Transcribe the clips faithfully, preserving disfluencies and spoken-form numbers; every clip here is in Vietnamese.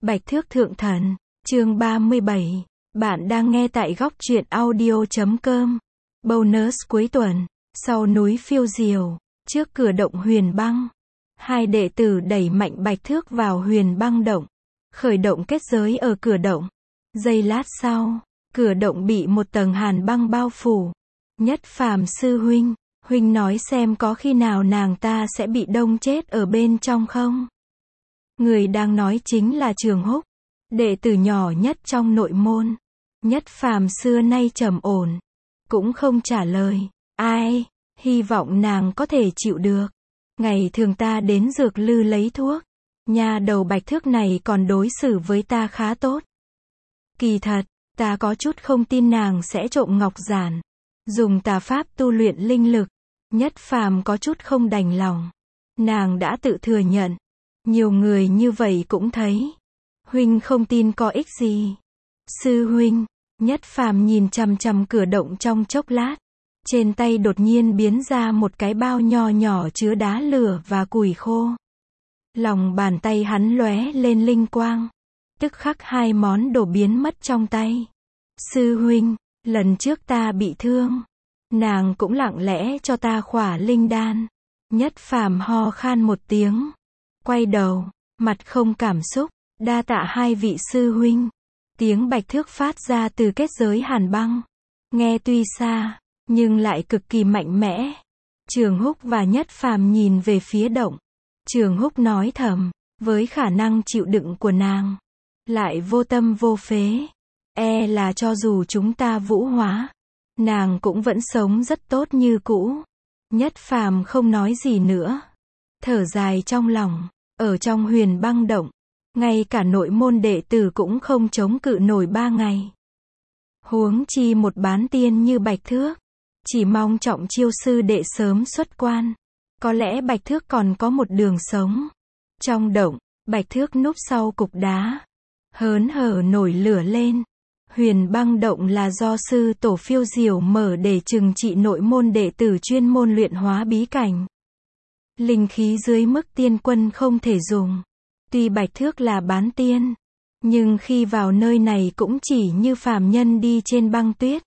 Bạch Thước Thượng Thần, chương ba mươi bảy. Bạn đang nghe tại góc truyện audio chấm com. Bonus cuối tuần, sau núi phiêu diều, trước cửa động Huyền Băng. Hai đệ tử đẩy mạnh Bạch Thước vào Huyền Băng động, khởi động kết giới ở cửa động. Giây lát sau, cửa động bị một tầng hàn băng bao phủ. Nhất Phàm sư huynh, huynh nói xem có khi nào nàng ta sẽ bị đông chết ở bên trong không? Người đang nói chính là Trường Húc, đệ tử nhỏ nhất trong nội môn. Nhất Phàm xưa nay trầm ổn, cũng không trả lời. Ai, hy vọng nàng có thể chịu được. Ngày thường ta đến dược lư lấy thuốc, nha đầu Bạch Thước này còn đối xử với ta khá tốt. Kỳ thật, ta có chút không tin nàng sẽ trộm ngọc giản, dùng tà pháp tu luyện linh lực. Nhất Phàm có chút không đành lòng. Nàng đã tự thừa nhận, nhiều người như vậy cũng thấy. Huynh không tin có ích gì. Sư huynh, Nhất Phàm nhìn chằm chằm cửa động trong chốc lát. Trên tay đột nhiên biến ra một cái bao nho nhỏ chứa đá lửa và củi khô. Lòng bàn tay hắn lóe lên linh quang. Tức khắc hai món đồ biến mất trong tay. Sư huynh, lần trước ta bị thương, nàng cũng lặng lẽ cho ta khỏa linh đan. Nhất Phàm ho khan một tiếng, quay đầu, mặt không cảm xúc, đa tạ hai vị sư huynh. Tiếng Bạch Thước phát ra từ kết giới hàn băng, nghe tuy xa, nhưng lại cực kỳ mạnh mẽ. Trường Húc và Nhất Phàm nhìn về phía động. Trường Húc nói thầm, với khả năng chịu đựng của nàng, lại vô tâm vô phế, e là cho dù chúng ta vũ hóa, nàng cũng vẫn sống rất tốt như cũ. Nhất Phàm không nói gì nữa, thở dài trong lòng. Ở trong Huyền Băng động, ngay cả nội môn đệ tử cũng không chống cự nổi ba ngày. Huống chi một bán tiên như Bạch Thước, chỉ mong trọng chiêu sư đệ sớm xuất quan. Có lẽ Bạch Thước còn có một đường sống. Trong động, Bạch Thước núp sau cục đá, hớn hở nổi lửa lên. Huyền Băng động là do sư tổ phiêu diều mở để trừng trị nội môn đệ tử chuyên môn luyện hóa bí cảnh. Linh khí dưới mức tiên quân không thể dùng. Tuy Bạch Thước là bán tiên, nhưng khi vào nơi này cũng chỉ như phàm nhân đi trên băng tuyết.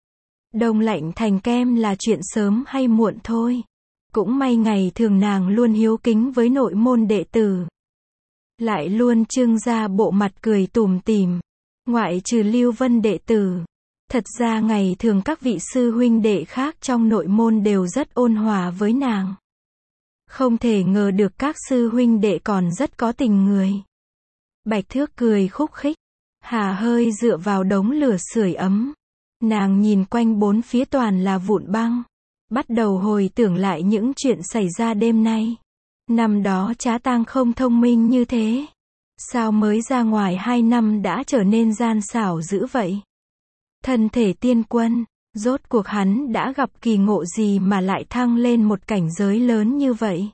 Đông lạnh thành kem là chuyện sớm hay muộn thôi. Cũng may ngày thường nàng luôn hiếu kính với nội môn đệ tử, lại luôn trưng ra bộ mặt cười tủm tỉm. Ngoại trừ Lưu Vân đệ tử, thật ra ngày thường các vị sư huynh đệ khác trong nội môn đều rất ôn hòa với nàng. Không thể ngờ được các sư huynh đệ còn rất có tình người. Bạch Thước cười khúc khích, hà hơi dựa vào đống lửa sưởi ấm. Nàng nhìn quanh bốn phía toàn là vụn băng, bắt đầu hồi tưởng lại những chuyện xảy ra đêm nay. Năm đó Trá Tang không thông minh như thế, sao mới ra ngoài hai năm đã trở nên gian xảo dữ vậy? Thân thể tiên quân, rốt cuộc hắn đã gặp kỳ ngộ gì mà lại thăng lên một cảnh giới lớn như vậy?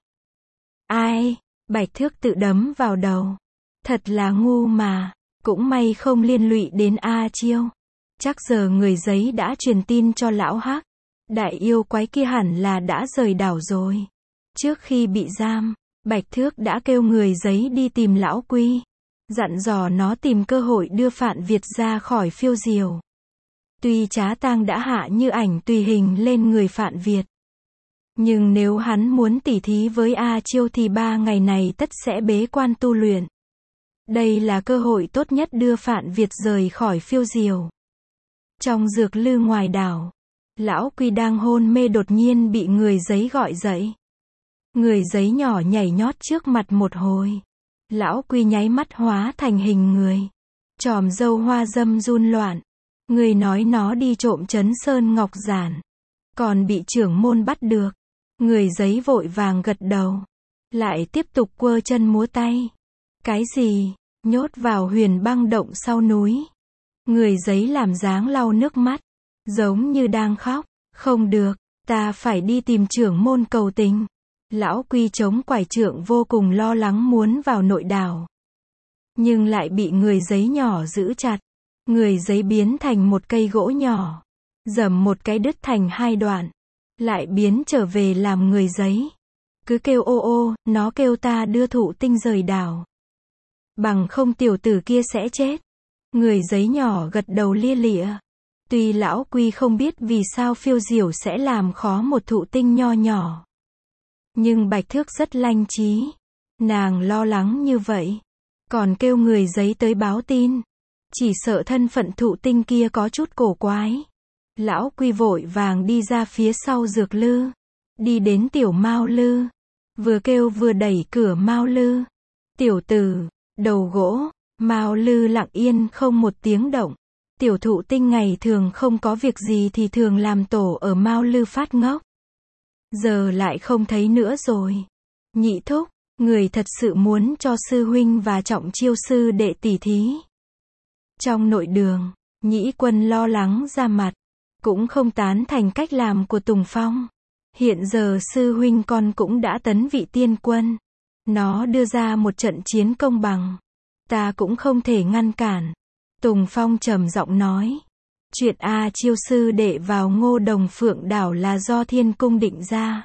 Ai? Bạch Thước tự đấm vào đầu. Thật là ngu mà, cũng may không liên lụy đến A Chiêu. Chắc giờ người giấy đã truyền tin cho lão Hắc. Đại yêu quái kia hẳn là đã rời đảo rồi. Trước khi bị giam, Bạch Thước đã kêu người giấy đi tìm lão Quy, dặn dò nó tìm cơ hội đưa Phạn Việt ra khỏi phiêu diều. Tuy Trá Tang đã hạ như ảnh tùy hình lên người Phạn Việt, nhưng nếu hắn muốn tỉ thí với A Chiêu thì ba ngày này tất sẽ bế quan tu luyện. Đây là cơ hội tốt nhất đưa Phạn Việt rời khỏi phiêu diều. Trong dược lư ngoài đảo, lão Quy đang hôn mê đột nhiên bị người giấy gọi dậy. Người giấy nhỏ nhảy nhót trước mặt một hồi. Lão Quy nháy mắt hóa thành hình người. Chòm râu hoa dâm run loạn. Người nói nó đi trộm Trấn Sơn Ngọc Giản, còn bị trưởng môn bắt được. Người giấy vội vàng gật đầu, lại tiếp tục quơ chân múa tay. Cái gì? Nhốt vào Huyền Băng động sau núi. Người giấy làm dáng lau nước mắt, giống như đang khóc. Không được, ta phải đi tìm trưởng môn cầu tình. Lão Quy chống quải trượng vô cùng lo lắng muốn vào nội đảo, nhưng lại bị người giấy nhỏ giữ chặt. Người giấy biến thành một cây gỗ nhỏ, giầm một cái đứt thành hai đoạn, lại biến trở về làm người giấy. Cứ kêu ô ô, nó kêu ta đưa thụ tinh rời đảo. Bằng không tiểu tử kia sẽ chết. Người giấy nhỏ gật đầu lia lịa. Tuy lão Quy không biết vì sao phiêu diều sẽ làm khó một thụ tinh nho nhỏ. Nhưng Bạch Thước rất lanh trí. Nàng lo lắng như vậy. Còn kêu người giấy tới báo tin. Chỉ sợ thân phận thụ tinh kia có chút cổ quái. Lão Quy vội vàng đi ra phía sau dược lư. Đi đến tiểu Mao Lư. Vừa kêu vừa đẩy cửa Mao Lư. Tiểu tử, đầu gỗ. Mao Lư lặng yên không một tiếng động. Tiểu thụ tinh ngày thường không có việc gì thì thường làm tổ ở Mao Lư phát ngốc. Giờ lại không thấy nữa rồi. Nhị thúc, người thật sự muốn cho sư huynh và Trọng Chiêu sư đệ tỉ thí. Trong nội đường, Nhĩ Quân lo lắng ra mặt. Cũng không tán thành cách làm của Tùng Phong. Hiện giờ sư huynh con cũng đã tấn vị tiên quân. Nó đưa ra một trận chiến công bằng. Ta cũng không thể ngăn cản. Tùng Phong trầm giọng nói. Chuyện A Chiêu sư đệ vào Ngô Đồng Phượng đảo là do Thiên Cung định ra.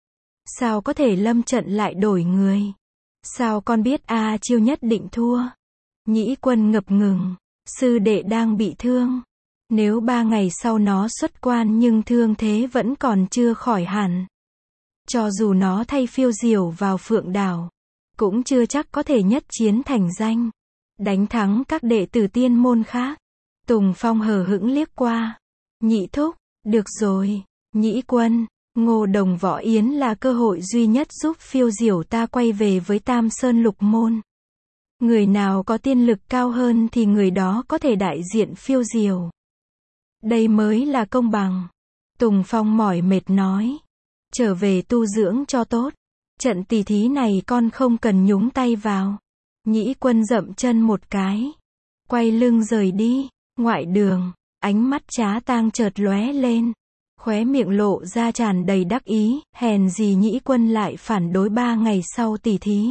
Sao có thể lâm trận lại đổi người? Sao con biết A Chiêu nhất định thua? Nhĩ Quân ngập ngừng. Sư đệ đang bị thương. Nếu ba ngày sau nó xuất quan nhưng thương thế vẫn còn chưa khỏi hẳn. Cho dù nó thay phiêu diều vào Phượng đảo, cũng chưa chắc có thể nhất chiến thành danh. Đánh thắng các đệ tử tiên môn khác. Tùng Phong hờ hững liếc qua. Nhị thúc, được rồi. Nhĩ Quân, Ngô Đồng Võ Yến là cơ hội duy nhất giúp phiêu diều ta quay về với Tam Sơn Lục Môn. Người nào có tiên lực cao hơn thì người đó có thể đại diện phiêu diều. Đây mới là công bằng. Tùng Phong mỏi mệt nói. Trở về tu dưỡng cho tốt. Trận tỉ thí này con không cần nhúng tay vào. Nhĩ Quân dậm chân một cái. Quay lưng rời đi. Ngoại đường, ánh mắt Trá Tang chợt lóe lên. Khóe miệng lộ ra tràn đầy đắc ý. Hèn gì Nhĩ Quân lại phản đối ba ngày sau tỉ thí.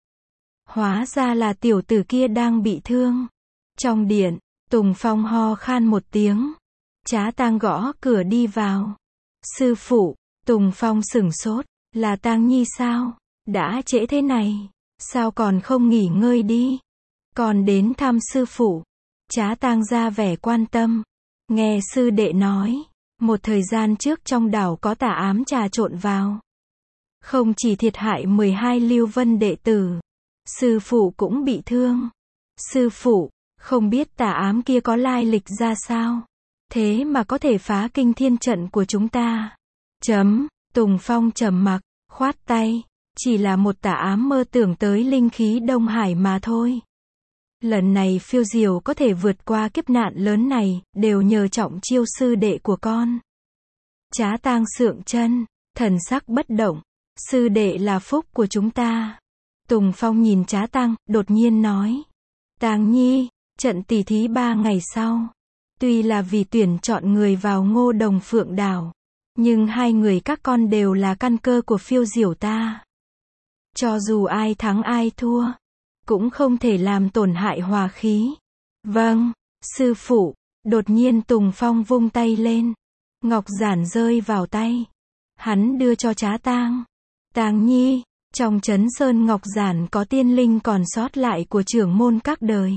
Hóa ra là tiểu tử kia đang bị thương. Trong điện, Tùng Phong ho khan một tiếng. Trá Tang gõ cửa đi vào. Sư phụ, Tùng Phong sửng sốt. Là Tang Nhi sao? Đã trễ thế này, sao còn không nghỉ ngơi đi? Còn đến thăm sư phụ. Trá Tang ra vẻ quan tâm. Nghe sư đệ nói, một thời gian trước trong đảo có tà ám trà trộn vào. Không chỉ thiệt hại mười hai lưu vân đệ tử, sư phụ cũng bị thương. Sư phụ, không biết tà ám kia có lai lịch ra sao? Thế mà có thể phá kinh thiên trận của chúng ta. Chấm, Tùng Phong trầm mặc, khoát tay. Chỉ là một tà ám mơ tưởng tới linh khí Đông Hải mà thôi. Lần này phiêu diều có thể vượt qua kiếp nạn lớn này, đều nhờ Trọng Chiêu sư đệ của con. Trá Tang sượng chân, thần sắc bất động. Sư đệ là phúc của chúng ta. Tùng Phong nhìn Trá Tang, đột nhiên nói. Tang Nhi, trận tỉ thí ba ngày sau. Tuy là vì tuyển chọn người vào Ngô Đồng Phượng đảo, nhưng hai người các con đều là căn cơ của phiêu diều ta. Cho dù ai thắng ai thua, cũng không thể làm tổn hại hòa khí. Vâng, sư phụ. Đột nhiên Tùng Phong vung tay lên. Ngọc giản rơi vào tay. Hắn đưa cho Trá Tang. Tang Nhi, trong trấn Sơn Ngọc giản có tiên linh còn sót lại của trưởng môn các đời.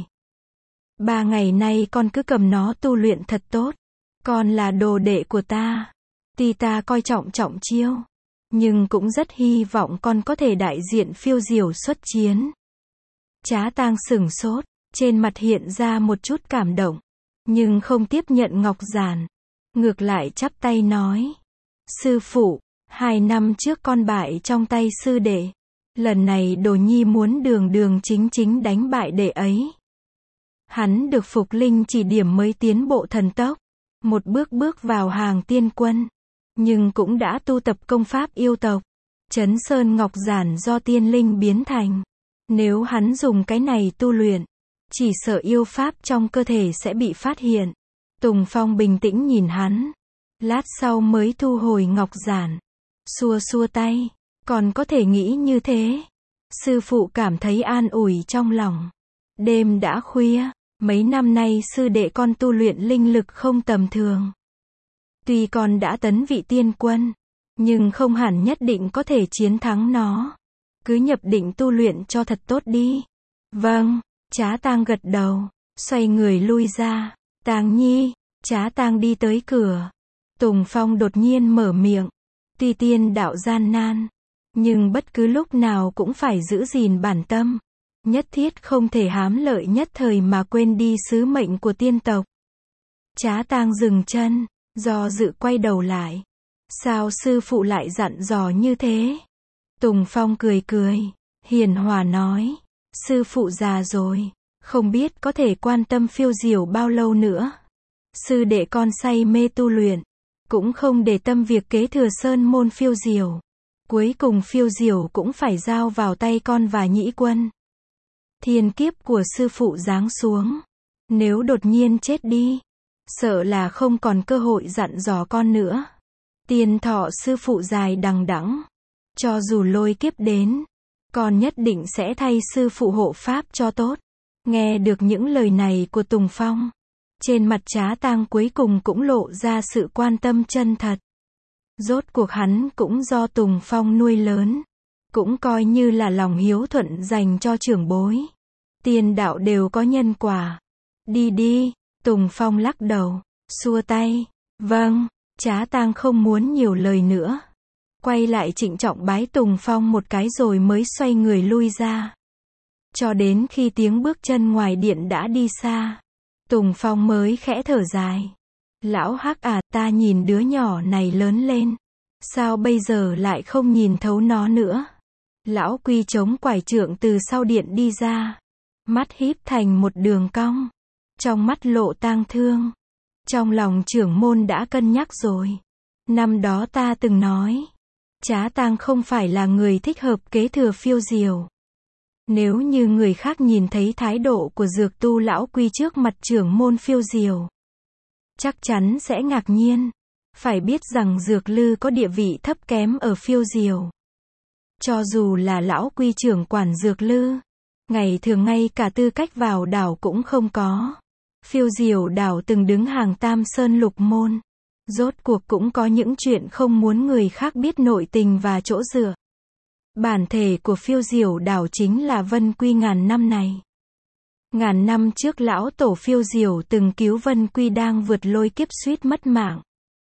Ba ngày nay con cứ cầm nó tu luyện thật tốt. Con là đồ đệ của ta. Tuy ta coi trọng Trọng Chiêu, nhưng cũng rất hy vọng con có thể đại diện phiêu diều xuất chiến. Trá Tang sửng sốt, trên mặt hiện ra một chút cảm động, nhưng không tiếp nhận ngọc giản. Ngược lại chắp tay nói. Sư phụ, hai năm trước con bại trong tay sư đệ. Lần này Đồ Nhi muốn đường đường chính chính đánh bại đệ ấy. Hắn được Phục Linh chỉ điểm mới tiến bộ thần tốc, một bước bước vào hàng tiên quân, nhưng cũng đã tu tập công pháp yêu tộc. Trấn Sơn Ngọc giản do tiên linh biến thành. Nếu hắn dùng cái này tu luyện, chỉ sợ yêu pháp trong cơ thể sẽ bị phát hiện. Tùng Phong bình tĩnh nhìn hắn, lát sau mới thu hồi ngọc giản, xua xua tay. Còn có thể nghĩ như thế. Sư phụ cảm thấy an ủi trong lòng. Đêm đã khuya, mấy năm nay sư đệ con tu luyện linh lực không tầm thường. Tuy con đã tấn vị tiên quân, nhưng không hẳn nhất định có thể chiến thắng nó. Cứ nhập định tu luyện cho thật tốt đi. Vâng, Trá Tang gật đầu, xoay người lui ra. Tang Nhi, Trá Tang đi tới cửa. Tùng Phong đột nhiên mở miệng. Tuy tiên đạo gian nan, nhưng bất cứ lúc nào cũng phải giữ gìn bản tâm. Nhất thiết không thể hám lợi nhất thời mà quên đi sứ mệnh của tiên tộc. Trá Tang dừng chân, do dự quay đầu lại. Sao sư phụ lại dặn dò như thế? Tùng Phong cười cười, hiền hòa nói. Sư phụ già rồi, không biết có thể quan tâm phiêu diều bao lâu nữa. Sư đệ con say mê tu luyện, cũng không để tâm việc kế thừa sơn môn phiêu diều. Cuối cùng phiêu diều cũng phải giao vào tay con và nhĩ quân. Thiên kiếp của sư phụ giáng xuống, nếu đột nhiên chết đi, sợ là không còn cơ hội dặn dò con nữa. Tiền thọ sư phụ dài đằng đẵng, cho dù lôi kiếp đến, con nhất định sẽ thay sư phụ hộ pháp cho tốt. Nghe được những lời này của Tùng Phong, trên mặt Trá Tang cuối cùng cũng lộ ra sự quan tâm chân thật. Rốt cuộc hắn cũng do Tùng Phong nuôi lớn, cũng coi như là lòng hiếu thuận dành cho trưởng bối. Tiền đạo đều có nhân quả. Đi đi, Tùng Phong lắc đầu, xua tay. Vâng, Trá Tang không muốn nhiều lời nữa. Quay lại trịnh trọng bái Tùng Phong một cái rồi mới xoay người lui ra. Cho đến khi tiếng bước chân ngoài điện đã đi xa, Tùng Phong mới khẽ thở dài. Lão Hắc à, ta nhìn đứa nhỏ này lớn lên, sao bây giờ lại không nhìn thấu nó nữa? Lão Quy chống quải trượng từ sau điện đi ra, mắt híp thành một đường cong, trong mắt lộ tang thương. Trong lòng trưởng môn đã cân nhắc rồi. Năm đó ta từng nói, Trá Tang không phải là người thích hợp kế thừa phiêu diều. Nếu như người khác nhìn thấy thái độ của dược tu lão Quy trước mặt trưởng môn phiêu diều, chắc chắn sẽ ngạc nhiên. Phải biết rằng dược lư có địa vị thấp kém ở phiêu diều. Cho dù là lão Quy trưởng quản dược lư, ngày thường ngay cả tư cách vào đảo cũng không có. Phiêu diều đảo từng đứng hàng Tam Sơn Lục Môn. Rốt cuộc cũng có những chuyện không muốn người khác biết nội tình và chỗ dựa. Bản thể của phiêu diều đảo chính là Vân Quy ngàn năm này. Ngàn năm trước lão tổ phiêu diều từng cứu Vân Quy đang vượt lôi kiếp suýt mất mạng.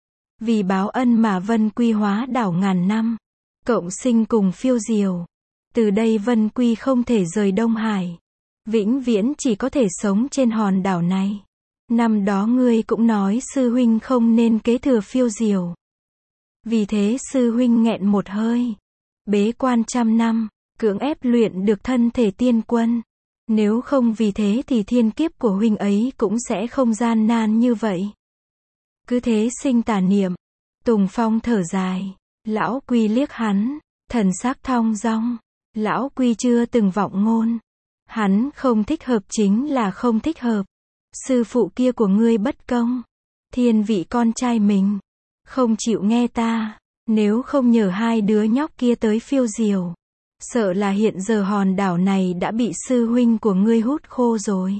Vì báo ân mà Vân Quy hóa đảo ngàn năm, cộng sinh cùng phiêu diều. Từ đây Vân Quy không thể rời Đông Hải, vĩnh viễn chỉ có thể sống trên hòn đảo này. Năm đó ngươi cũng nói sư huynh không nên kế thừa phiêu diều. Vì thế sư huynh nghẹn một hơi, bế quan trăm năm, cưỡng ép luyện được thân thể tiên quân. Nếu không vì thế thì thiên kiếp của huynh ấy cũng sẽ không gian nan như vậy. Cứ thế sinh tà niệm. Tùng Phong thở dài. Lão Quy liếc hắn, thần sắc thong dong. Lão Quy chưa từng vọng ngôn. Hắn không thích hợp chính là không thích hợp. Sư phụ kia của ngươi bất công. Thiên vị con trai mình, không chịu nghe ta. Nếu không nhờ hai đứa nhóc kia tới phiêu diều, sợ là hiện giờ hòn đảo này đã bị sư huynh của ngươi hút khô rồi.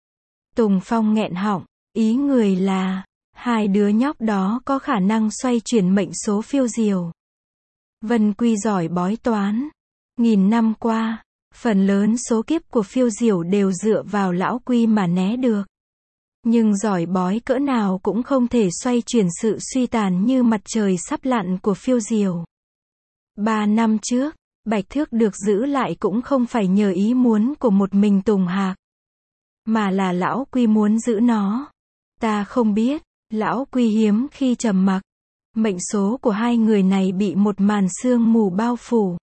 Tùng Phong nghẹn họng, ý người là, hai đứa nhóc đó có khả năng xoay chuyển mệnh số phiêu diều. Vân Quy giỏi bói toán. Nghìn năm qua, phần lớn số kiếp của phiêu diều đều dựa vào lão Quy mà né được. Nhưng giỏi bói cỡ nào cũng không thể xoay chuyển sự suy tàn như mặt trời sắp lặn của phiêu diều. Ba năm trước, Bạch Thước được giữ lại cũng không phải nhờ ý muốn của một mình Tùng Hạc, mà là lão Quy muốn giữ nó. Ta không biết, lão Quy hiếm khi trầm mặc. Mệnh số của hai người này bị một màn sương mù bao phủ.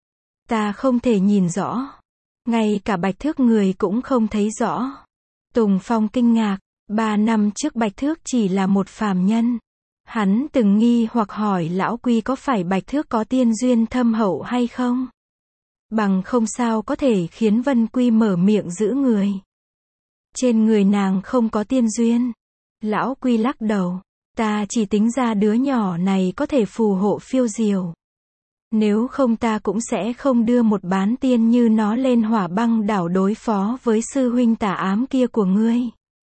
Ta không thể nhìn rõ. Ngay cả Bạch Thước người cũng không thấy rõ. Tùng Phong kinh ngạc. Ba năm trước Bạch Thước chỉ là một phàm nhân. Hắn từng nghi hoặc hỏi lão Quy có phải Bạch Thước có tiên duyên thâm hậu hay không? Bằng không sao có thể khiến Vân Quy mở miệng giữ người. Trên người nàng không có tiên duyên. Lão Quy lắc đầu. Ta chỉ tính ra đứa nhỏ này có thể phù hộ phiêu diều. Nếu không ta cũng sẽ không đưa một bán tiên như nó lên Hỏa Băng đảo đối phó với sư huynh tà ám kia của ngươi.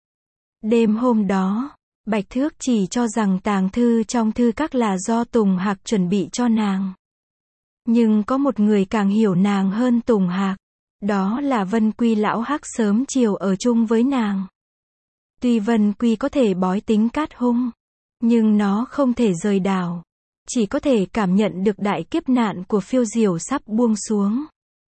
Đêm hôm đó, Bạch Thước chỉ cho rằng tàng thư trong thư các là do Tùng Hạc chuẩn bị cho nàng. Nhưng có một người càng hiểu nàng hơn Tùng Hạc. Đó là Vân Quy lão hắc sớm chiều ở chung với nàng. Tuy Vân Quy có thể bói tính cát hung, nhưng nó không thể rời đảo. Chỉ có thể cảm nhận được đại kiếp nạn của phiêu diều sắp buông xuống.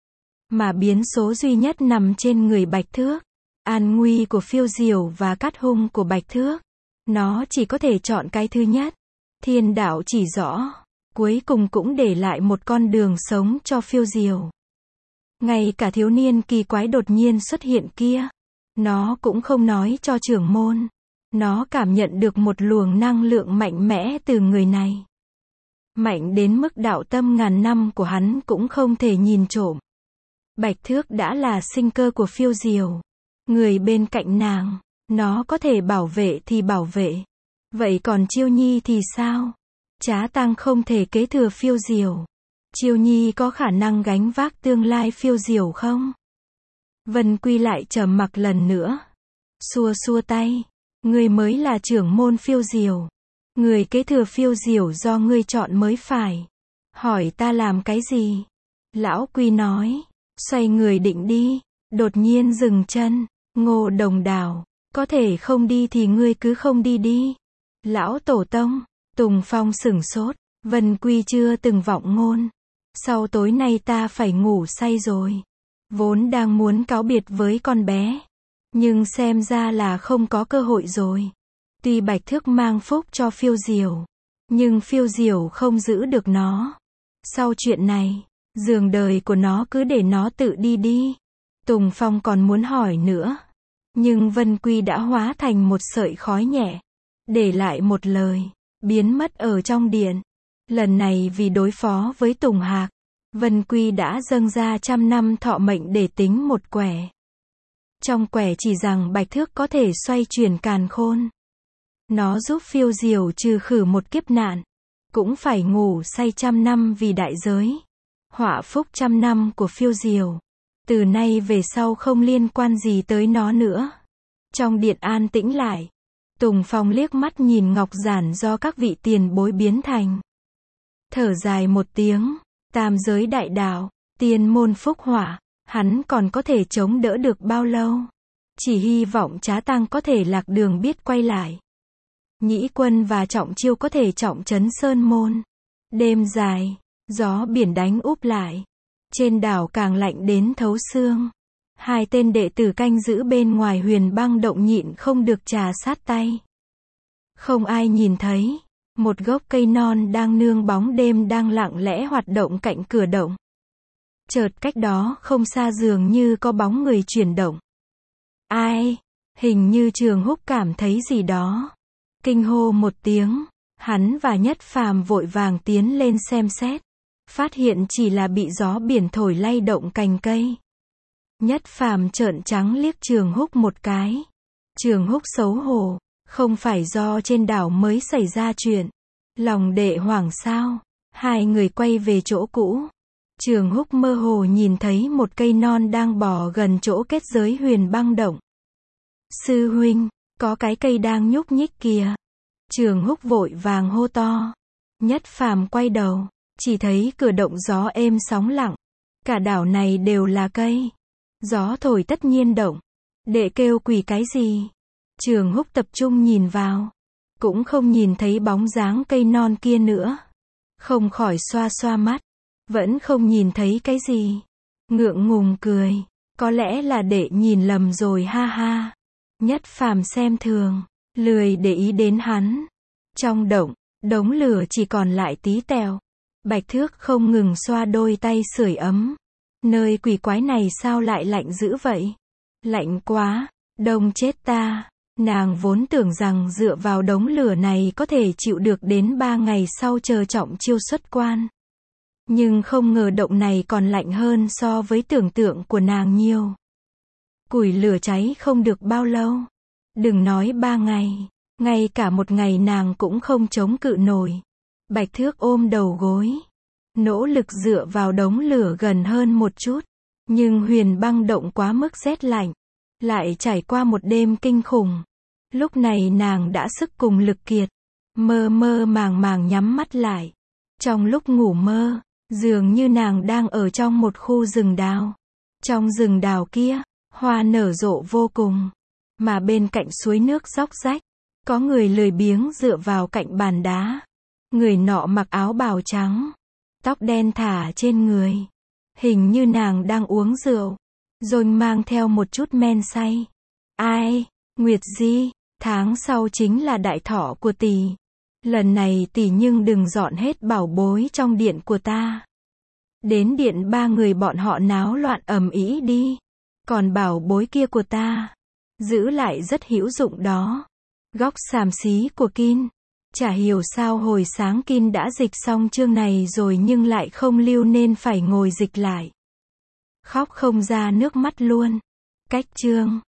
Mà biến số duy nhất nằm trên người Bạch Thước. An nguy của phiêu diều và cát hung của Bạch Thước. Nó chỉ có thể chọn cái thứ nhất. Thiên đạo chỉ rõ. Cuối cùng cũng để lại một con đường sống cho phiêu diều. Ngay cả thiếu niên kỳ quái đột nhiên xuất hiện kia. Nó cũng không nói cho trưởng môn. Nó cảm nhận được một luồng năng lượng mạnh mẽ từ người này. Mạnh đến mức đạo tâm ngàn năm của hắn cũng không thể nhìn trộm. Bạch Thước đã là sinh cơ của phiêu diều. Người bên cạnh nàng, nó có thể bảo vệ thì bảo vệ. Vậy còn Chiêu Nhi thì sao? Trá Tăng không thể kế thừa phiêu diều. Chiêu Nhi có khả năng gánh vác tương lai phiêu diều không? Vân Quy lại trầm mặc lần nữa. Xua xua tay. Ngươi mới là trưởng môn phiêu diều. Người kế thừa phiêu diều do ngươi chọn mới phải. Hỏi ta làm cái gì? Lão Quy nói. Xoay người định đi. Đột nhiên dừng chân. Ngô Đồng Đào. Có thể không đi thì ngươi cứ không đi đi. Lão Tổ Tông. Tùng Phong sửng sốt. Vân Quy chưa từng vọng ngôn. Sau tối nay ta phải ngủ say rồi. Vốn đang muốn cáo biệt với con bé. Nhưng xem ra là không có cơ hội rồi. Tuy Bạch Thước mang phúc cho phiêu diều. Nhưng phiêu diều không giữ được nó. Sau chuyện này, giường đời của nó cứ để nó tự đi đi. Tùng Phong còn muốn hỏi nữa. Nhưng Vân Quy đã hóa thành một sợi khói nhẹ. Để lại một lời. Biến mất ở trong điện. Lần này vì đối phó với Tùng Hạc. Vân Quy đã dâng ra trăm năm thọ mệnh để tính một quẻ. Trong quẻ chỉ rằng Bạch Thước có thể xoay chuyển càn khôn. Nó giúp phiêu diều trừ khử một kiếp nạn. Cũng phải ngủ say trăm năm vì đại giới. Họa phúc trăm năm của phiêu diều. Từ nay về sau không liên quan gì tới nó nữa. Trong điện an tĩnh lại. Tùng Phong liếc mắt nhìn ngọc giản do các vị tiền bối biến thành. Thở dài một tiếng. Tam giới đại đạo. Tiên môn phúc họa. Hắn còn có thể chống đỡ được bao lâu? Chỉ hy vọng Trá Tăng có thể lạc đường biết quay lại. Nhĩ Quân và Trọng Chiêu có thể trọng trấn sơn môn. Đêm dài, gió biển đánh úp lại. Trên đảo càng lạnh đến thấu xương. Hai tên đệ tử canh giữ bên ngoài Huyền Băng động nhịn không được trà sát tay. Không ai nhìn thấy. Một gốc cây non đang nương bóng đêm đang lặng lẽ hoạt động cạnh cửa động. Chợt cách đó không xa dường như có bóng người chuyển động. Ai? Hình như Trường Húc cảm thấy gì đó. Kinh hô một tiếng. Hắn và Nhất Phàm vội vàng tiến lên xem xét. Phát hiện chỉ là bị gió biển thổi lay động cành cây. Nhất Phàm trợn trắng liếc Trường Húc một cái. Trường Húc xấu hổ. Không phải do trên đảo mới xảy ra chuyện. Lòng đệ hoảng sao? Hai người quay về chỗ cũ. Trường Húc mơ hồ nhìn thấy một cây non đang bò gần chỗ kết giới Huyền Băng động. Sư huynh, có cái cây đang nhúc nhích kìa. Trường Húc vội vàng hô to. Nhất Phàm quay đầu, chỉ thấy cửa động gió êm sóng lặng. Cả đảo này đều là cây. Gió thổi tất nhiên động. Đệ kêu quỷ cái gì? Trường Húc tập trung nhìn vào. Cũng không nhìn thấy bóng dáng cây non kia nữa. Không khỏi xoa xoa mắt. Vẫn không nhìn thấy cái gì. Ngượng ngùng cười. Có lẽ là đệ nhìn lầm rồi ha ha. Nhất Phàm xem thường. Lười để ý đến hắn. Trong động, đống lửa chỉ còn lại tí tẹo. Bạch Thước không ngừng xoa đôi tay sưởi ấm. Nơi quỷ quái này sao lại lạnh dữ vậy? Lạnh quá, đông chết ta. Nàng vốn tưởng rằng dựa vào đống lửa này có thể chịu được đến ba ngày sau chờ Trọng Chiêu xuất quan. Nhưng không ngờ động này còn lạnh hơn so với tưởng tượng của nàng nhiều. Củi lửa cháy không được bao lâu. Đừng nói ba ngày, ngay cả một ngày nàng cũng không chống cự nổi. Bạch Thước ôm đầu gối. Nỗ lực dựa vào đống lửa gần hơn một chút. Nhưng Huyền Băng động quá mức rét lạnh. Lại trải qua một đêm kinh khủng. Lúc này nàng đã sức cùng lực kiệt. Mơ mơ màng màng nhắm mắt lại. Trong lúc ngủ mơ, dường như nàng đang ở trong một khu rừng đào. Trong rừng đào kia, hoa nở rộ vô cùng. Mà bên cạnh suối nước róc rách, có người lười biếng dựa vào cạnh bàn đá. Người nọ mặc áo bào trắng, tóc đen thả trên người. Hình như nàng đang uống rượu, rồi mang theo một chút men say. Ai? Nguyệt Di, tháng sau chính là đại thọ của tỷ. Lần này tỷ nhưng đừng dọn hết bảo bối trong điện của ta. Đến điện ba người bọn họ náo loạn ầm ĩ đi. Còn bảo bối kia của ta, giữ lại rất hữu dụng đó. Góc xàm xí của Kin. Chả hiểu sao hồi sáng Kin đã dịch xong chương này rồi nhưng lại không lưu nên phải ngồi dịch lại. Khóc không ra nước mắt luôn. Cách chương.